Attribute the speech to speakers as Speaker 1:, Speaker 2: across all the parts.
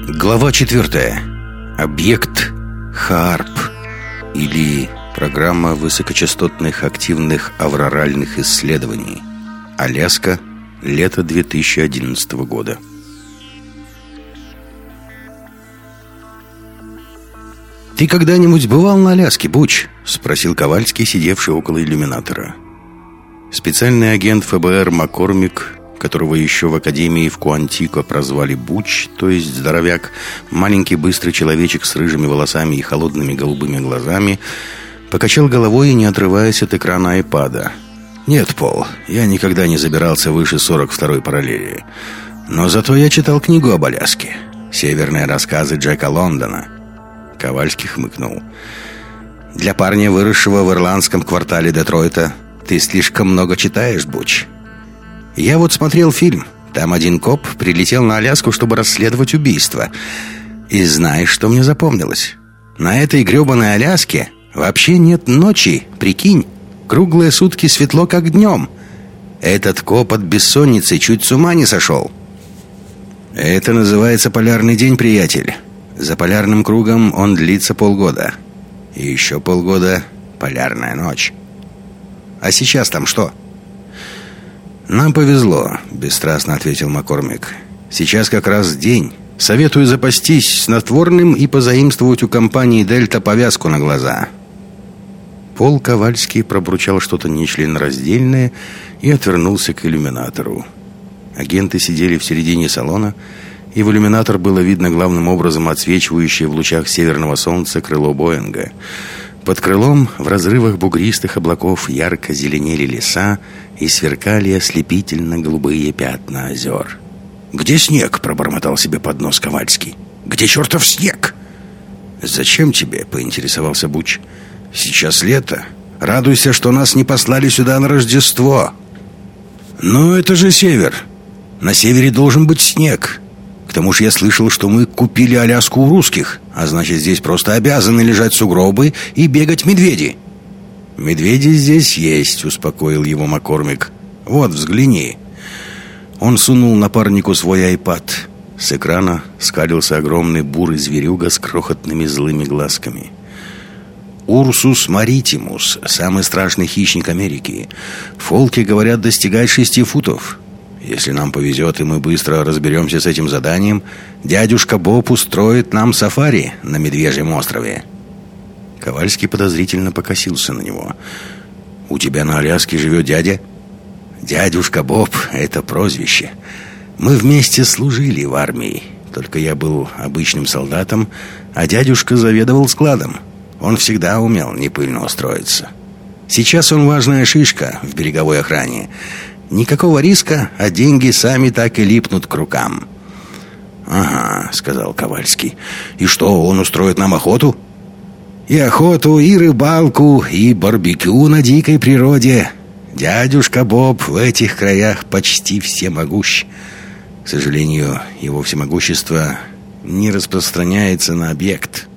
Speaker 1: Глава 4. Объект ХААРП, или программа высокочастотных активных авроральных исследований. Аляска, лето 2011 года. «Ты когда-нибудь бывал на Аляске, Буч?» — спросил Ковальский, сидевший около иллюминатора. Специальный агент ФБР Маккормик, которого еще в академии в Куантико прозвали Буч, то есть здоровяк, маленький быстрый человечек с рыжими волосами и холодными голубыми глазами, покачал головой, не отрываясь от экрана айпада. «Нет, Пол, я никогда не забирался выше 42-й параллели. Но зато я читал книгу об Аляске. «Северные рассказы Джека Лондона». Ковальский хмыкнул. «Для парня, выросшего в ирландском квартале Детройта, ты слишком много читаешь, Буч. Я вот смотрел фильм. Там один коп прилетел на Аляску, чтобы расследовать убийство. И знаешь, что мне запомнилось? На этой гребаной Аляске вообще нет ночи, прикинь. Круглые сутки светло, как днем. Этот коп от бессонницы чуть с ума не сошел». «Это называется полярный день, приятель. За полярным кругом он длится полгода. И еще полгода — полярная ночь. А сейчас там что?» «Нам повезло», — бесстрастно ответил Маккормик. «Сейчас как раз день. Советую запастись снотворным и позаимствовать у компании «Дельта» повязку на глаза». Пол Ковальский пробурчал что-то нечленораздельное и отвернулся к иллюминатору. Агенты сидели в середине салона, и в иллюминатор было видно главным образом отсвечивающее в лучах северного солнца крыло Боинга. Под крылом в разрывах бугристых облаков ярко зеленели леса и сверкали ослепительно-голубые пятна озер. «Где снег?» — пробормотал себе под нос Ковальский. «Где чертов снег?» «Зачем тебе?» — поинтересовался Буч. «Сейчас лето. Радуйся, что нас не послали сюда на Рождество». «Но это же север. На севере должен быть снег. К тому же я слышал, что мы купили Аляску у русских, а значит, здесь просто обязаны лежать сугробы и бегать медведи». «Медведи здесь есть», — успокоил его Маккормик. «Вот, взгляни». Он сунул напарнику свой айпад. С экрана скалился огромный бурый зверюга с крохотными злыми глазками. «Урсус маритимус, самый страшный хищник Америки. Фолки, говорят, достигает 6 футов. Если нам повезет, и мы быстро разберемся с этим заданием, дядюшка Боб устроит нам сафари на Медвежьем острове». Ковальский подозрительно покосился на него. «У тебя на Аляске живет дядя?» «Дядюшка Боб — это прозвище. Мы вместе служили в армии. Только я был обычным солдатом, а дядюшка заведовал складом. Он всегда умел непыльно устроиться. Сейчас он важная шишка в береговой охране. Никакого риска, а деньги сами так и липнут к рукам». «Ага», — сказал Ковальский. «И что, он устроит нам охоту?» «И охоту, и рыбалку, и барбекю на дикой природе. Дядюшка Боб в этих краях почти всемогущ. К сожалению, его всемогущество не распространяется на объект».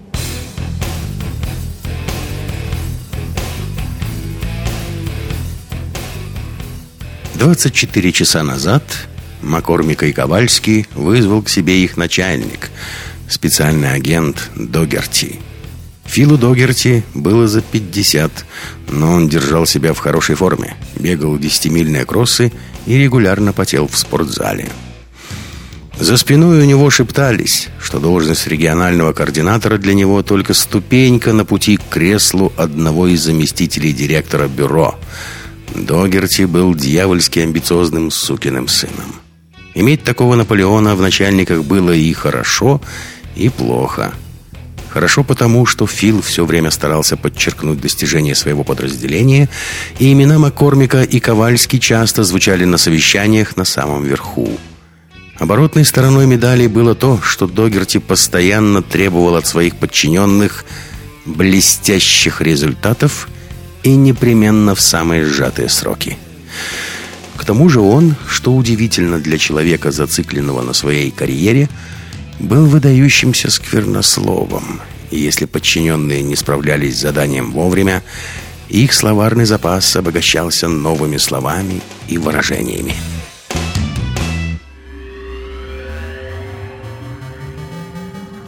Speaker 1: 24 часа назад Маккормика и Ковальский вызвал к себе их начальник, специальный агент Догерти. Филу Догерти было за 50, но он держал себя в хорошей форме, бегал 10-мильные кроссы и регулярно потел в спортзале. За спиной у него шептались, что должность регионального координатора для него только ступенька на пути к креслу одного из заместителей директора бюро. Догерти был дьявольски амбициозным сукиным сыном. Иметь такого Наполеона в начальниках было и хорошо, и плохо. Хорошо потому, что Фил все время старался подчеркнуть достижения своего подразделения, и имена Маккормика и Ковальский часто звучали на совещаниях на самом верху. Оборотной стороной медали было то, что Догерти постоянно требовал от своих подчиненных блестящих результатов и непременно в самые сжатые сроки. К тому же он, что удивительно для человека, зацикленного на своей карьере, был выдающимся сквернословом, и если подчиненные не справлялись с заданием вовремя, их словарный запас обогащался новыми словами и выражениями.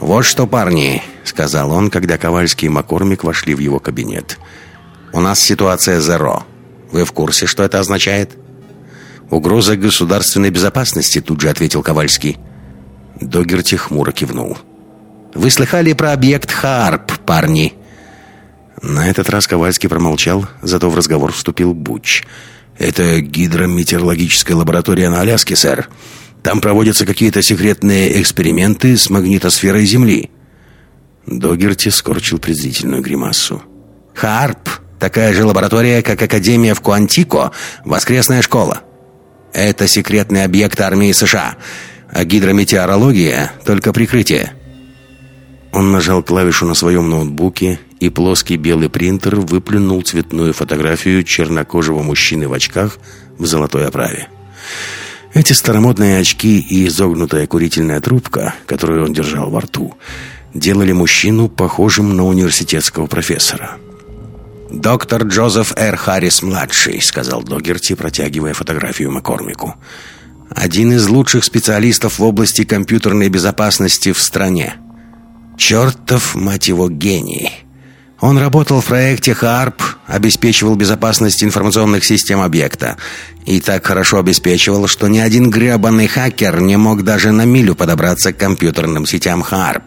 Speaker 1: «Вот что, парни», — сказал он, когда Ковальский и Маккормик вошли в его кабинет. «У нас ситуация зеро. Вы в курсе, что это означает?» «Угроза государственной безопасности», — тут же ответил Ковальский. Догерти хмуро кивнул. «Вы слыхали про объект Хаарп, парни?» На этот раз Ковальский промолчал, зато в разговор вступил Буч. «Это гидрометеорологическая лаборатория на Аляске, сэр. Там проводятся какие-то секретные эксперименты с магнитосферой Земли». Догерти скорчил презрительную гримасу. «Хаарп — такая же лаборатория, как Академия в Куантико, воскресная школа. Это секретный объект армии США, а гидрометеорология — только прикрытие». Он нажал клавишу на своем ноутбуке, и плоский белый принтер выплюнул цветную фотографию чернокожего мужчины в очках в золотой оправе. Эти старомодные очки и изогнутая курительная трубка, которую он держал во рту, делали мужчину похожим на университетского профессора. «Доктор Джозеф Р. Харрис-младший», — сказал Догерти, протягивая фотографию Маккормику. «Один из лучших специалистов в области компьютерной безопасности в стране. Чертов, мать его, гений. Он работал в проекте Хаарп, обеспечивал безопасность информационных систем объекта. И так хорошо обеспечивал, что ни один гребаный хакер не мог даже на милю подобраться к компьютерным сетям Хаарп».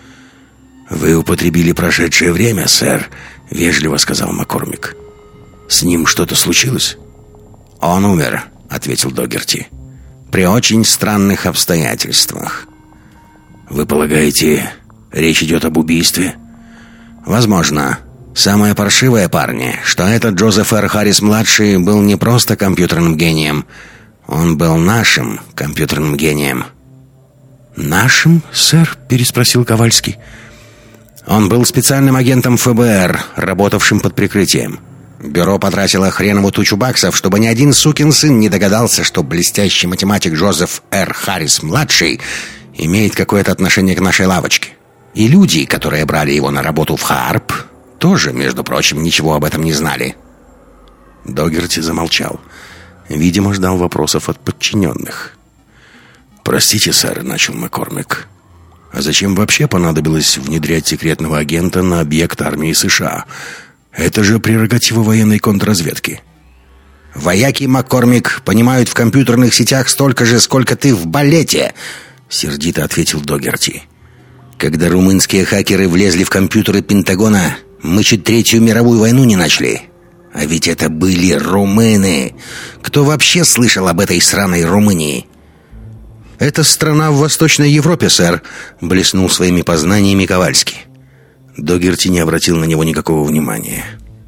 Speaker 1: «Вы употребили прошедшее время, сэр», — вежливо сказал Маккормик. «С ним что-то случилось?» «Он умер», — ответил Догерти. «При очень странных обстоятельствах». «Вы полагаете, речь идет об убийстве?» «Возможно. Самое паршивое, парни, что этот Джозеф Р. Харрис-младший был не просто компьютерным гением. Он был нашим компьютерным гением». «Нашим, сэр?» — переспросил Ковальский. «Он был специальным агентом ФБР, работавшим под прикрытием. Бюро потратило хренову тучу баксов, чтобы ни один сукин сын не догадался, что блестящий математик Джозеф Р. Харрис-младший имеет какое-то отношение к нашей лавочке. И люди, которые брали его на работу в Хаарп, тоже, между прочим, ничего об этом не знали». Догерти замолчал. Видимо, ждал вопросов от подчиненных. «Простите, сэр», — начал Маккормик. «А зачем вообще понадобилось внедрять секретного агента на объект армии США? Это же прерогатива военной контрразведки». «Вояки, Маккормик, понимают в компьютерных сетях столько же, сколько ты в балете», — сердито ответил Догерти. «Когда румынские хакеры влезли в компьютеры Пентагона, мы чуть Третью мировую войну не начали. А ведь это были румыны. Кто вообще слышал об этой сраной Румынии?» «Это страна в Восточной Европе, сэр», — блеснул своими познаниями Ковальский. Догерти не обратил на него никакого внимания.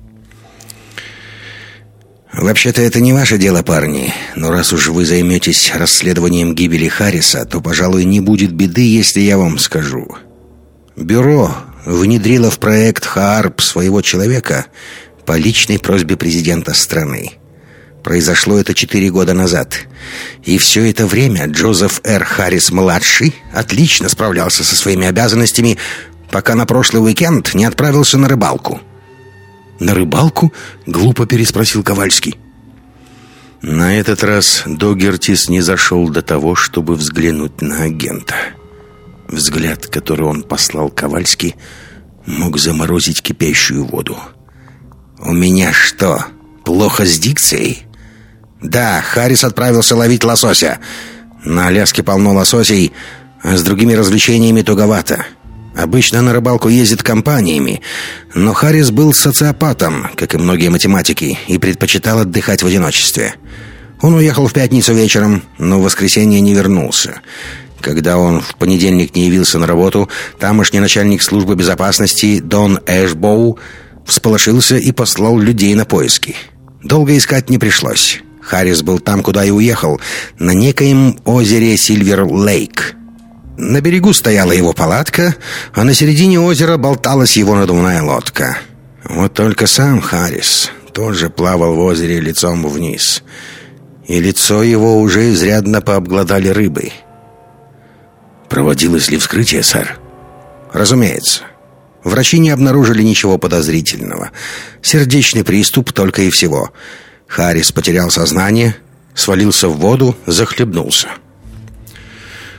Speaker 1: «Вообще-то это не ваше дело, парни. Но раз уж вы займетесь расследованием гибели Харриса, то, пожалуй, не будет беды, если я вам скажу. Бюро внедрило в проект Хаарп своего человека по личной просьбе президента страны. Произошло это 4 года назад. И все это время Джозеф Р. Харрис-младший отлично справлялся со своими обязанностями, пока на прошлый уикенд не отправился на рыбалку». «На рыбалку?» — глупо переспросил Ковальский. На этот раз Догерти снизошел до того, чтобы взглянуть на агента. Взгляд, который он послал Ковальский, мог заморозить кипящую воду. «У меня что, плохо с дикцией?» «Да, Харрис отправился ловить лосося. На Аляске полно лососей, а с другими развлечениями туговато. Обычно на рыбалку ездят компаниями, но Харрис был социопатом, как и многие математики, и предпочитал отдыхать в одиночестве. Он уехал в пятницу вечером, но в воскресенье не вернулся. Когда он в понедельник не явился на работу, тамошний начальник службы безопасности Дон Эшбоу всполошился и послал людей на поиски. Долго искать не пришлось. Харрис был там, куда и уехал, на некоем озере Сильвер-Лейк. На берегу стояла его палатка, а на середине озера болталась его надувная лодка. Вот только сам Харрис тоже плавал в озере лицом вниз, и лицо его уже изрядно пообглодали рыбой. «Проводилось ли вскрытие, сэр?» «Разумеется. Врачи не обнаружили ничего подозрительного. Сердечный приступ только и всего. Харрис потерял сознание, свалился в воду, захлебнулся».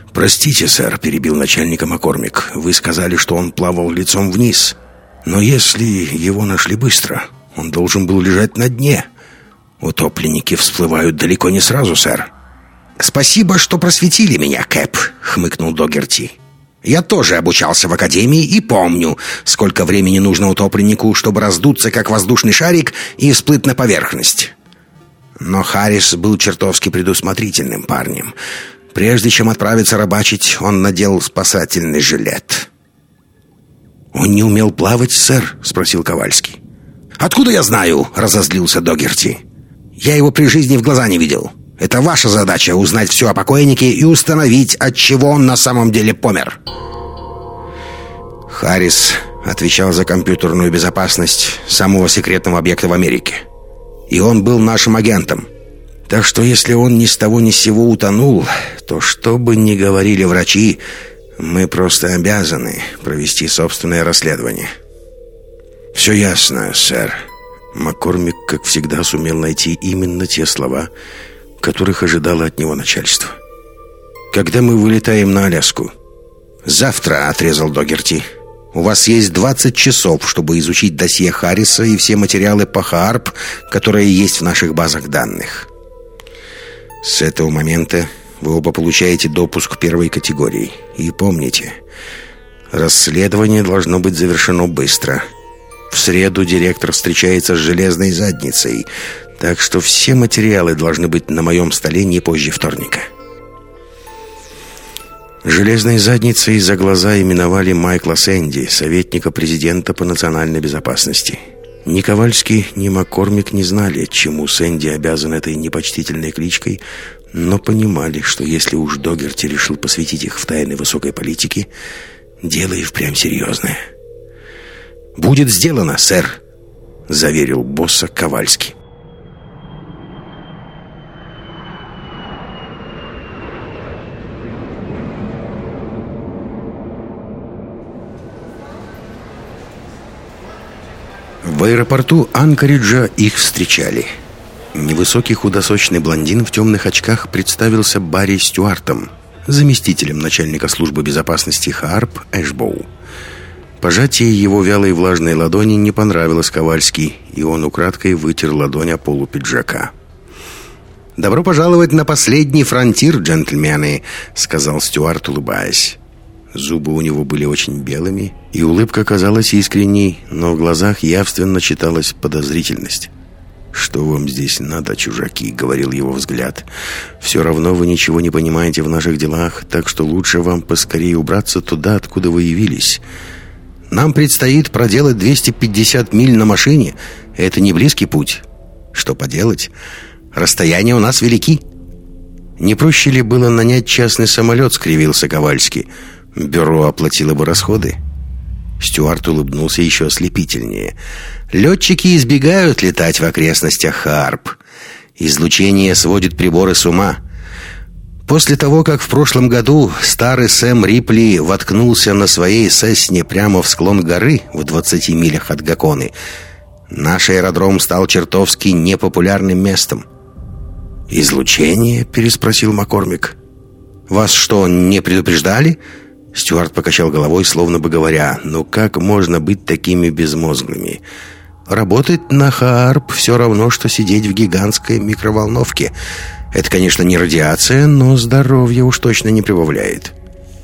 Speaker 1: «Простите, сэр», — перебил начальника Маккормик. «Вы сказали, что он плавал лицом вниз. Но если его нашли быстро, он должен был лежать на дне. Утопленники всплывают далеко не сразу, сэр». «Спасибо, что просветили меня, Кэп», — хмыкнул Догерти. «Я тоже обучался в академии и помню, сколько времени нужно утопленнику, чтобы раздуться, как воздушный шарик, и всплыть на поверхность. Но Харрис был чертовски предусмотрительным парнем. Прежде чем отправиться рыбачить, он надел спасательный жилет». «Он не умел плавать, сэр?» — спросил Ковальский. «Откуда я знаю?» — разозлился Догерти. «Я его при жизни в глаза не видел. Это ваша задача — узнать все о покойнике и установить, от чего он на самом деле помер». Харрис отвечал за компьютерную безопасность самого секретного объекта в Америке. И он был нашим агентом. Так что если он ни с того ни с сего утонул, то что бы ни говорили врачи, мы просто обязаны провести собственное расследование. «Все ясно, сэр». Маккормик, как всегда, сумел найти именно те слова, которых ожидало от него начальство. «Когда мы вылетаем на Аляску?» «Завтра», — отрезал Догерти. «У вас есть 20 часов, чтобы изучить досье Харриса и все материалы по ХААРП, которые есть в наших базах данных. С этого момента вы оба получаете допуск первой категории. И помните, расследование должно быть завершено быстро. В среду директор встречается с железной задницей, так что все материалы должны быть на моем столе не позже вторника». Железной задницей за глаза именовали Майкла Сэнди, советника президента по национальной безопасности. Ни Ковальский, ни Маккормик не знали, чему Сэнди обязан этой непочтительной кличкой, но понимали, что если уж Догерти решил посвятить их в тайны высокой политики, дело и впрямь серьезное. «Будет сделано, сэр», — заверил босса Ковальский. В аэропорту Анкориджа их встречали. Невысокий худосочный блондин в темных очках представился Барри Стюартом, заместителем начальника службы безопасности ХААРП Эшбоу. Пожатие его вялой влажной ладони не понравилось Ковальски, и он украдкой вытер ладонь о полу пиджака. «Добро пожаловать на последний фронтир, джентльмены», — сказал Стюарт, улыбаясь. Зубы у него были очень белыми, и улыбка казалась искренней, но в глазах явственно читалась подозрительность. «Что вам здесь надо, чужаки?» — говорил его взгляд. «Все равно вы ничего не понимаете в наших делах, так что лучше вам поскорее убраться туда, откуда вы явились. Нам предстоит проделать 250 миль на машине. Это не близкий путь. Что поделать? Расстояния у нас велики». «Не проще ли было нанять частный самолет?» — скривился Ковальский. «Бюро оплатило бы расходы». Стюарт улыбнулся еще ослепительнее. «Летчики избегают летать в окрестностях ХААРП. Излучение сводит приборы с ума. После того, как в прошлом году старый Сэм Рипли воткнулся на своей Сесне прямо в склон горы в 20 милях от Гаконы, наш аэродром стал чертовски непопулярным местом». «Излучение?» — переспросил Маккормик. «Вас что, не предупреждали?» Стюарт покачал головой, словно бы говоря: «Ну как можно быть такими безмозглыми? Работать на ХААРП все равно, что сидеть в гигантской микроволновке. Это, конечно, не радиация, но здоровье уж точно не прибавляет».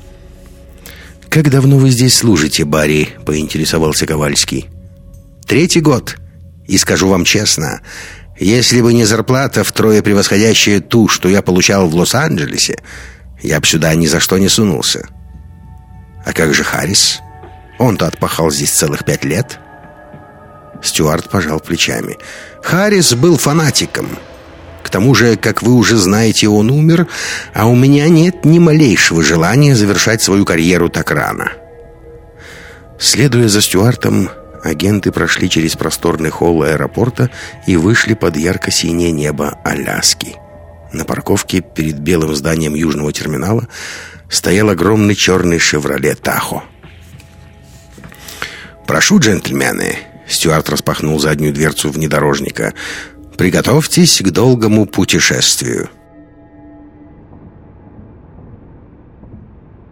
Speaker 1: «Как давно вы здесь служите, Барри?» — поинтересовался Ковальский. «3-й год. И скажу вам честно, если бы не зарплата втрое превосходящая ту, что я получал в Лос-Анджелесе, я бы сюда ни за что не сунулся». «А как же Харрис? Он-то отпахал здесь целых 5 лет». Стюарт пожал плечами. «Харрис был фанатиком. К тому же, как вы уже знаете, он умер, а у меня нет ни малейшего желания завершать свою карьеру так рано». Следуя за Стюартом, агенты прошли через просторный холл аэропорта и вышли под ярко-синее небо Аляски. На парковке перед белым зданием южного терминала стоял огромный черный «Шевроле Тахо». «Прошу, джентльмены», — Стюарт распахнул заднюю дверцу внедорожника, — «приготовьтесь к долгому путешествию».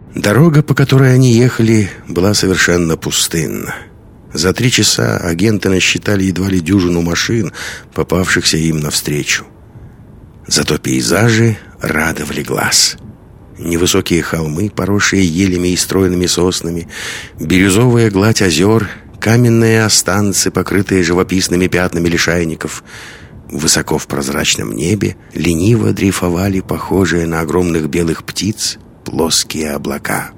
Speaker 1: Дорога, по которой они ехали, была совершенно пустынна. За 3 часа агенты насчитали едва ли дюжину машин, попавшихся им навстречу. Зато пейзажи радовали глаз. Невысокие холмы, поросшие елями и стройными соснами, бирюзовая гладь озер, каменные останцы, покрытые живописными пятнами лишайников. Высоко в прозрачном небе лениво дрейфовали похожие на огромных белых птиц плоские облака.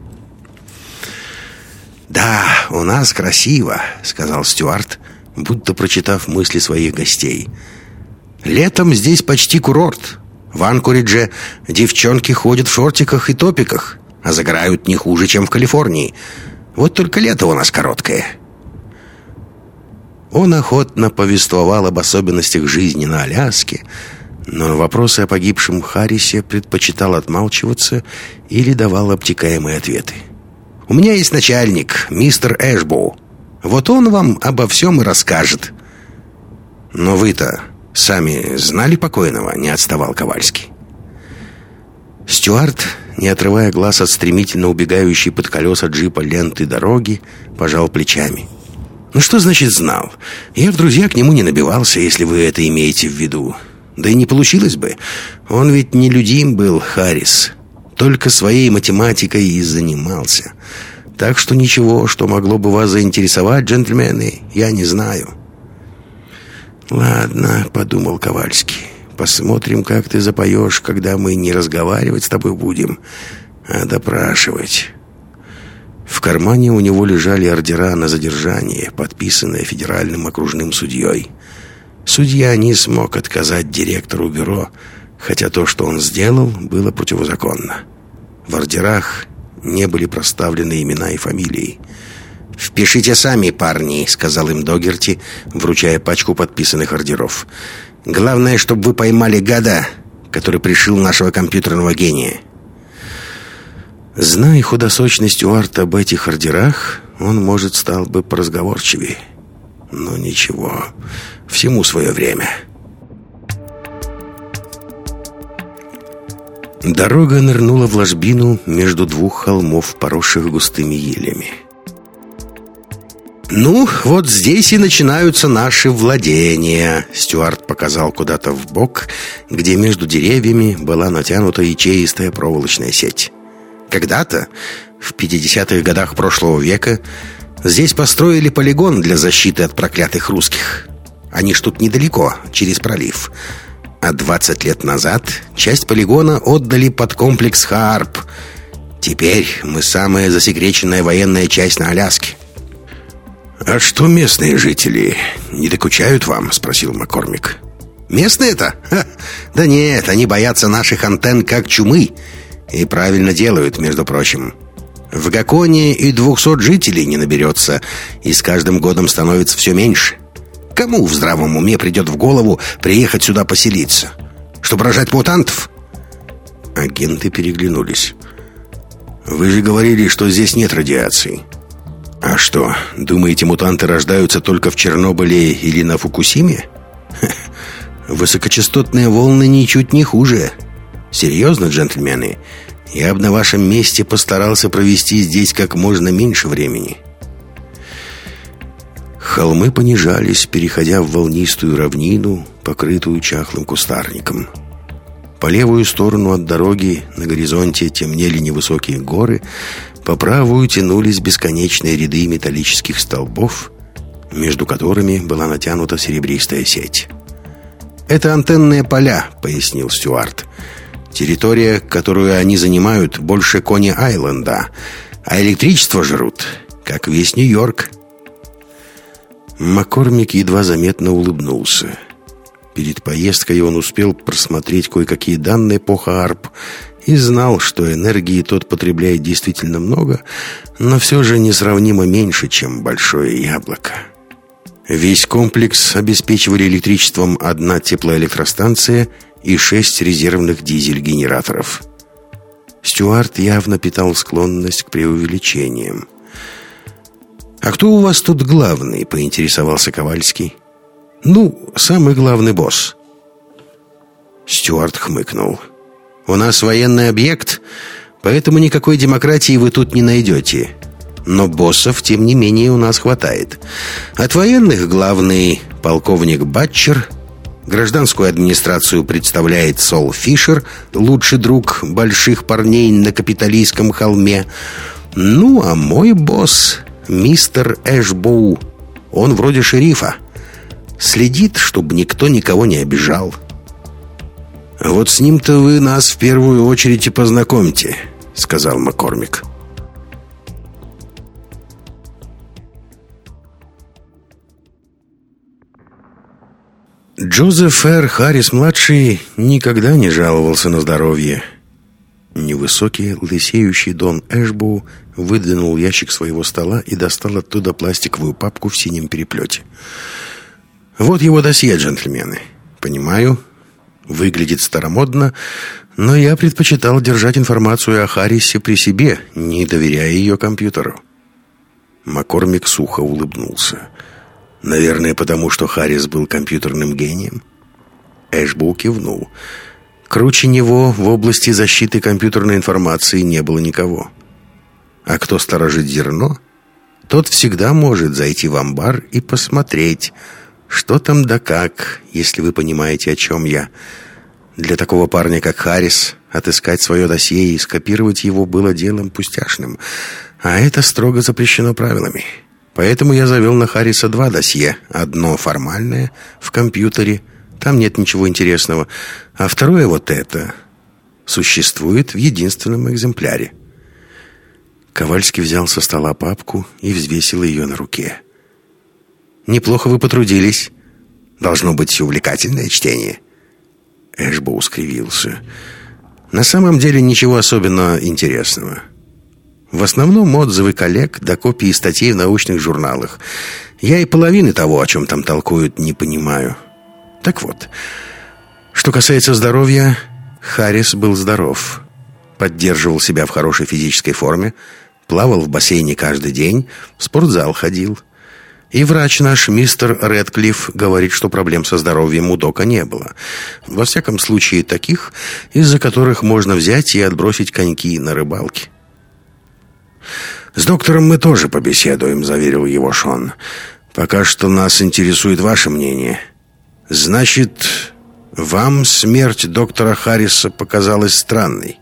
Speaker 1: «Да, у нас красиво», — сказал Стюарт, будто прочитав мысли своих гостей. «Летом здесь почти курорт. В Анкоридже девчонки ходят в шортиках и топиках, а загорают не хуже, чем в Калифорнии. Вот только лето у нас короткое». Он охотно повествовал об особенностях жизни на Аляске, но на вопросы о погибшем Харрисе предпочитал отмалчиваться или давал обтекаемые ответы. «У меня есть начальник, мистер Эшбоу. Вот он вам обо всем и расскажет». «Но вы-то сами знали покойного?» — не отставал Ковальский. Стюарт, не отрывая глаз от стремительно убегающей под колеса джипа ленты дороги, пожал плечами. «Ну что значит знал? Я в друзья к нему не набивался, если вы это имеете в виду. Да и не получилось бы. Он ведь нелюдим был, Харрис. Только своей математикой и занимался. Так что ничего, что могло бы вас заинтересовать, джентльмены, я не знаю». «Ладно», — подумал Ковальский, — «посмотрим, как ты запоешь, когда мы не разговаривать с тобой будем, а допрашивать». В кармане у него лежали ордера на задержание, подписанные федеральным окружным судьей. Судья не смог отказать директору бюро, хотя то, что он сделал, было противозаконно. В ордерах не были проставлены имена и фамилии. «Впишите сами, парни», — сказал им Догерти, вручая пачку подписанных ордеров. «Главное, чтобы вы поймали гада, который пришил нашего компьютерного гения». Зная худосочный Стюарт об этих ордерах, он, может, стал бы поразговорчивее. Но ничего, всему свое время. Дорога нырнула в ложбину между 2 холмов, поросших густыми елями. «Ну, вот здесь и начинаются наши владения», — Стюарт показал куда-то вбок, где между деревьями была натянута ячеистая проволочная сеть. Когда-то, в 50-х годах прошлого века, здесь построили полигон для защиты от проклятых русских. Они ж тут недалеко, через пролив. А 20 лет назад часть полигона отдали под комплекс Хаарп. Теперь мы самая засекреченная военная часть на Аляске. «А что местные жители не докучают вам?» — спросил Маккормик. «Местные-то? Да нет, они боятся наших антенн как чумы. И правильно делают, между прочим. В Гаконе и 200 жителей не наберется, и с каждым годом становится все меньше. Кому в здравом уме придет в голову приехать сюда поселиться? Чтобы рожать мутантов?» Агенты переглянулись. «Вы же говорили, что здесь нет радиации». «А что, думаете, мутанты рождаются только в Чернобыле или на Фукусиме?» «Высокочастотные волны ничуть не хуже. Серьезно, джентльмены, я бы на вашем месте постарался провести здесь как можно меньше времени». Холмы понижались, переходя в волнистую равнину, покрытую чахлым кустарником. По левую сторону от дороги на горизонте темнели невысокие горы, по правую тянулись бесконечные ряды металлических столбов, между которыми была натянута серебристая сеть. «Это антенные поля», — пояснил Стюарт. «Территория, которую они занимают, больше Кони-Айленда, а электричество жрут, как весь Нью-Йорк». Маккормик едва заметно улыбнулся. Перед поездкой он успел просмотреть кое-какие данные по Хаарп и знал, что энергии тот потребляет действительно много, но все же несравнимо меньше, чем большое яблоко. Весь комплекс обеспечивали электричеством 1 теплоэлектростанция и 6 резервных дизель-генераторов. Стюарт явно питал склонность к преувеличениям. «А кто у вас тут главный?» — поинтересовался Ковальский. «Ну, самый главный босс». Стюарт хмыкнул. «У нас военный объект, Поэтому никакой демократии вы тут не найдете. Но боссов, тем не менее, у нас хватает. От военных главный полковник Батчер, гражданскую администрацию представляет Сол Фишер, лучший друг больших парней на капиталистском холме. Ну, а мой босс, мистер Эшбоу, он вроде шерифа. Следит, чтобы никто никого не обижал. «Вот с ним-то вы нас в первую очередь и познакомьте», — сказал Маккормик. Джозеф Р. Харрис-младший никогда не жаловался на здоровье. Невысокий, лысеющий Дон Эшбоу выдвинул ящик своего стола и достал оттуда пластиковую папку в синем переплете. «Вот его досье, джентльмены. Понимаю, выглядит старомодно, но я предпочитал держать информацию о Харрисе при себе, не доверяя ее компьютеру». Маккормик сухо улыбнулся. «Наверное, потому что Харрис был компьютерным гением?» Эшбоу кивнул. Круче него в области защиты компьютерной информации не было никого. А кто сторожит зерно, тот всегда может зайти в амбар и посмотреть, что там да как, если вы понимаете, о чем я. Для такого парня, как Харрис, отыскать свое досье и скопировать его было делом пустяшным. А это строго запрещено правилами. Поэтому я завел на Харриса 2 досье. Одно формальное, в компьютере, там нет ничего интересного. А второе, вот это, существует в единственном экземпляре. Ковальский взял со стола папку и взвесил ее на руке. «Неплохо вы потрудились. Должно быть увлекательное чтение». Эшбоу скривился. «На самом деле ничего особенно интересного. В основном отзывы коллег да копии статей в научных журналах. Я и половины того, о чем там толкуют, не понимаю. Так вот, что касается здоровья, Харрис был здоров. Поддерживал себя в хорошей физической форме, плавал в бассейне каждый день, в спортзал ходил. И врач наш, мистер Рэдклифф, говорит, что проблем со здоровьем у Дока не было. Во всяком случае, таких, из-за которых можно взять и отбросить коньки на рыбалке. «С доктором мы тоже побеседуем», — заверил его Шон. «Пока что нас интересует ваше мнение. Значит, вам смерть доктора Харриса показалась странной?»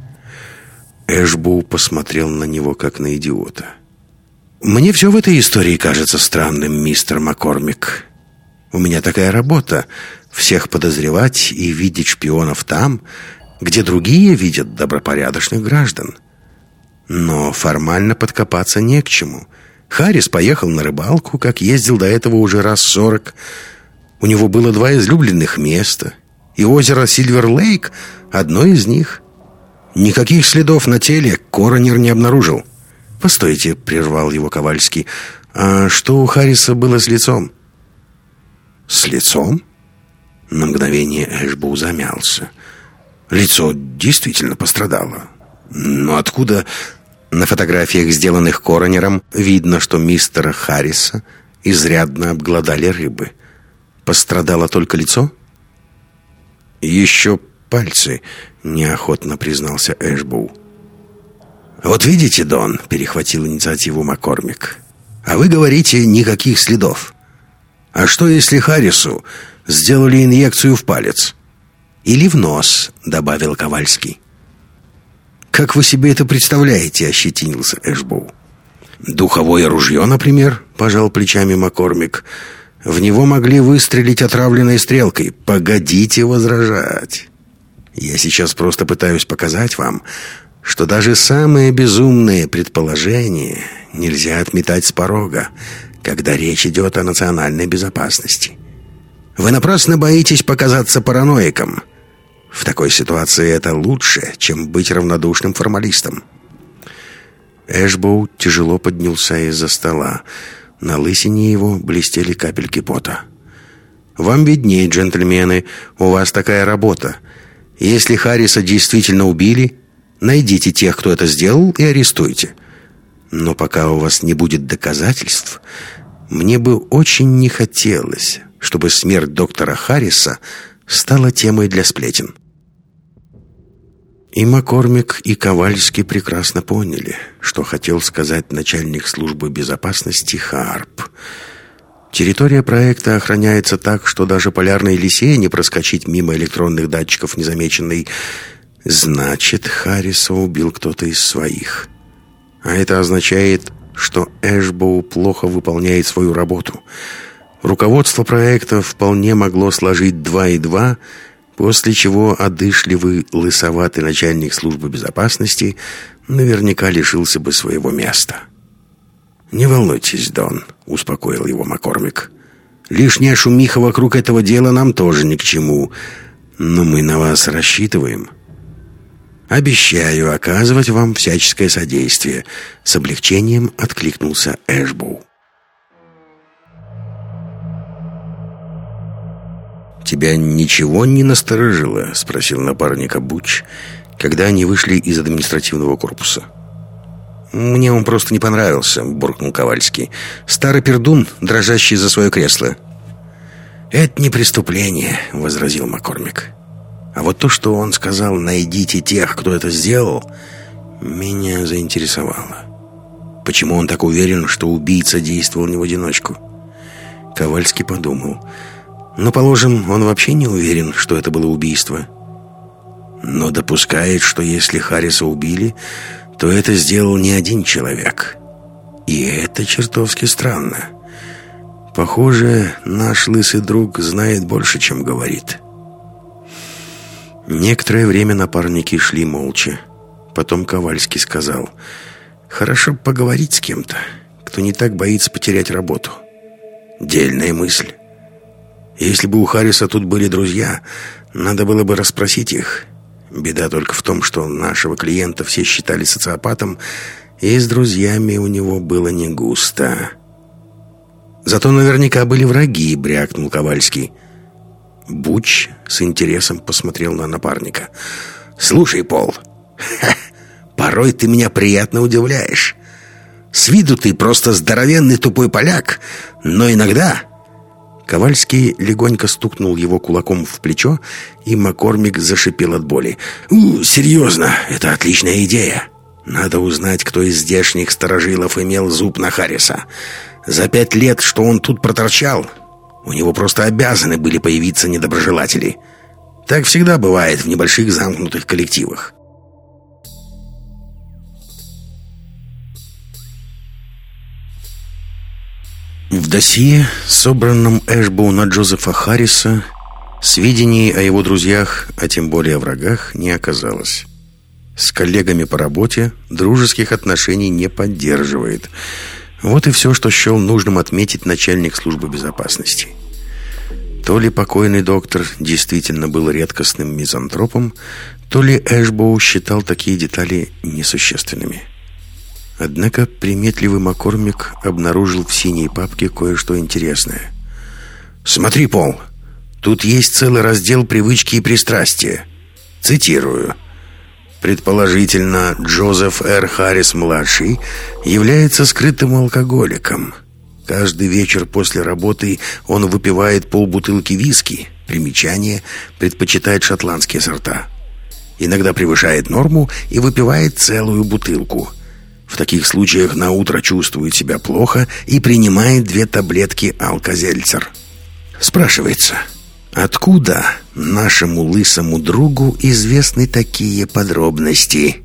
Speaker 1: Эшбоу посмотрел на него, как на идиота. «Мне все в этой истории кажется странным, мистер Маккормик. У меня такая работа — всех подозревать и видеть шпионов там, где другие видят добропорядочных граждан. Но формально подкопаться не к чему. Харрис поехал на рыбалку, как ездил до этого уже раз 40. У него было 2 излюбленных места, и озеро Сильвер-Лейк — одно из них. Никаких следов на теле коронер не обнаружил». «Постойте», — прервал его Ковальский. «А что у Харриса было с лицом?» «С лицом?» На мгновение Эшбоу замялся. «Лицо действительно пострадало. Но откуда...» На фотографиях, сделанных коронером, видно, что мистера Харриса изрядно обглодали рыбы. Пострадало только лицо? «Еще пальцы», — неохотно признался Эшбоу. «Вот видите, Дон», — перехватил инициативу Маккормик, «а вы говорите, никаких следов. А что, если Харрису сделали инъекцию в палец?» «Или в нос», — добавил Ковальский. «Как вы себе это представляете?» — ощетинился Эшбоу. «Духовое ружье, например», — пожал плечами Маккормик. «В него могли выстрелить отравленной стрелкой. Погодите возражать. Я сейчас просто пытаюсь показать вам, что даже самые безумные предположения нельзя отметать с порога, когда речь идет о национальной безопасности. Вы напрасно боитесь показаться параноиком. В такой ситуации это лучше, чем быть равнодушным формалистом». Эшбоу тяжело поднялся из-за стола. На лысине его блестели капельки пота. «Вам виднее, джентльмены, у вас такая работа. Если Харриса действительно убили, найдите тех, кто это сделал, и арестуйте. Но пока у вас не будет доказательств, мне бы очень не хотелось, чтобы смерть доктора Харриса стала темой для сплетен». И Маккормик, и Ковальский прекрасно поняли, что хотел сказать начальник службы безопасности Харп. Территория проекта охраняется так, что даже полярной лисе не проскочить мимо электронных датчиков незамеченной. Значит, Харриса убил кто-то из своих. А это означает, что Эшбоу плохо выполняет свою работу. Руководство проекта вполне могло сложить 2 и 2, после чего одышливый, лысоватый начальник службы безопасности наверняка лишился бы своего места. «Не волнуйтесь, Дон», — успокоил его Маккормик. «Лишняя шумиха вокруг этого дела нам тоже ни к чему, но мы на вас рассчитываем. Обещаю оказывать вам всяческое содействие», — с облегчением откликнулся Эшбоу. «Тебя ничего не насторожило?» — спросил напарника Буч, когда они вышли из административного корпуса. «Мне он просто не понравился», — буркнул Ковальский. «Старый пердун, дрожащий за свое кресло». «Это не преступление», — возразил Маккормик. «А вот то, что он сказал, найдите тех, кто это сделал, меня заинтересовало. Почему он так уверен, что убийца действовал не в одиночку?» Ковальский подумал. «Ну, положим, он вообще не уверен, что это было убийство. Но допускает, что если Харриса убили, то это сделал не один человек. И это чертовски странно. Похоже, наш лысый друг знает больше, чем говорит». Некоторое время напарники шли молча. Потом Ковальский сказал: «Хорошо поговорить с кем-то, кто не так боится потерять работу». «Дельная мысль. Если бы у Харриса тут были друзья, надо было бы расспросить их. Беда только в том, что нашего клиента все считали социопатом, и с друзьями у него было не густо». «Зато наверняка были враги», — брякнул Ковальский. Буч с интересом посмотрел на напарника. «Слушай, Пол, порой ты меня приятно удивляешь. С виду ты просто здоровенный тупой поляк, но иногда...» Ковальский легонько стукнул его кулаком в плечо, и Маккормик зашипел от боли. «Серьезно, это отличная идея. Надо узнать, кто из здешних старожилов имел зуб на Харриса. За 5 лет, что он тут проторчал, у него просто обязаны были появиться недоброжелатели. Так всегда бывает в небольших замкнутых коллективах». В досье, собранном Эшбоу на Джозефа Харриса, сведений о его друзьях, а тем более о врагах, не оказалось. С коллегами по работе дружеских отношений не поддерживает. Вот и все, что счел нужным отметить начальник службы безопасности. То ли покойный доктор действительно был редкостным мизантропом, то ли Эшбоу считал такие детали несущественными. Однако приметливый Маккормик обнаружил в синей папке кое-что интересное. «Смотри, Пол, тут есть целый раздел «Привычки и пристрастия». Цитирую. «Предположительно, Джозеф Р. Харрис-младший является скрытым алкоголиком. Каждый вечер после работы он выпивает полбутылки виски. Примечание: предпочитает шотландские сорта. Иногда превышает норму и выпивает целую бутылку. В таких случаях на утро чувствует себя плохо и принимает 2 таблетки алкозельцер». Спрашивается, откуда нашему лысому другу известны такие подробности?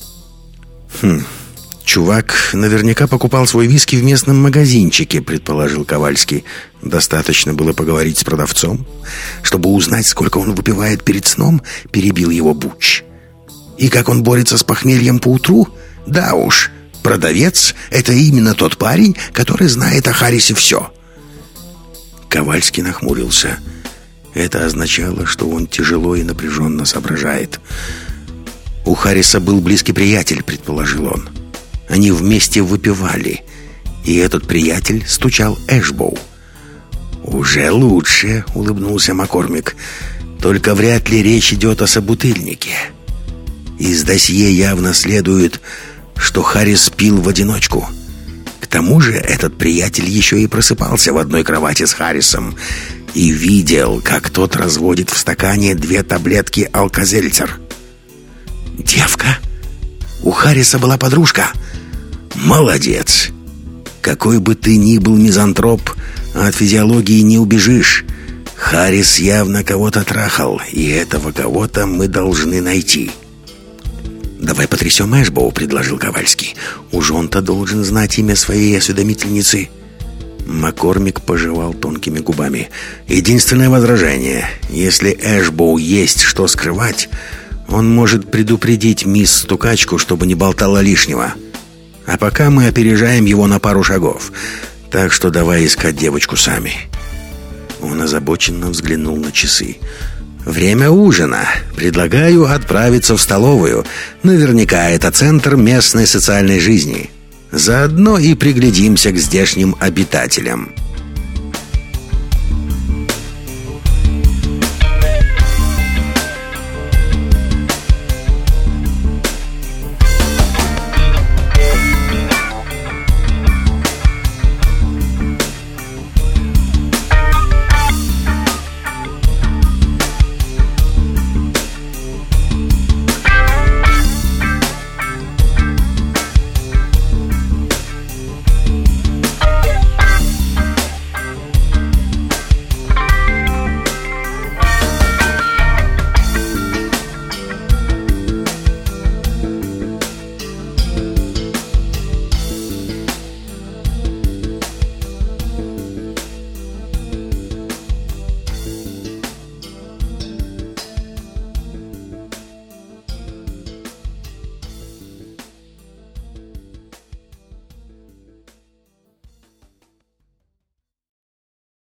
Speaker 1: «Чувак наверняка покупал свой виски в местном магазинчике», — предположил Ковальский. «Достаточно было поговорить с продавцом, чтобы узнать, сколько он выпивает перед сном», — перебил его Буч. «И как он борется с похмельем по утру? Да уж, продавец — это именно тот парень, который знает о Харрисе все». Ковальский нахмурился. Это означало, что он тяжело и напряженно соображает. «У Харриса был близкий приятель», — предположил он. «Они вместе выпивали, и этот приятель стучал Эшбоу». «Уже лучше», — улыбнулся Маккормик. «Только вряд ли речь идет о собутыльнике. Из досье явно следует, что Харрис пил в одиночку. К тому же этот приятель еще и просыпался в одной кровати с Харрисом и видел, как тот разводит в стакане 2 таблетки алкозельцер». «Девка? У Харриса была подружка?» «Молодец! Какой бы ты ни был мизантроп, от физиологии не убежишь. Харрис явно кого-то трахал, и этого кого-то мы должны найти». «Давай потрясем Эшбоу», — предложил Ковальский. «Уж он-то должен знать имя своей осведомительницы». Маккормик пожевал тонкими губами. «Единственное возражение: если Эшбоу есть что скрывать, он может предупредить мисс Стукачку, чтобы не болтала лишнего. А пока мы опережаем его на пару шагов. Так что давай искать девочку сами». Он озабоченно взглянул на часы. «Время ужина. Предлагаю отправиться в столовую. Наверняка это центр местной социальной жизни. Заодно и приглядимся к здешним обитателям».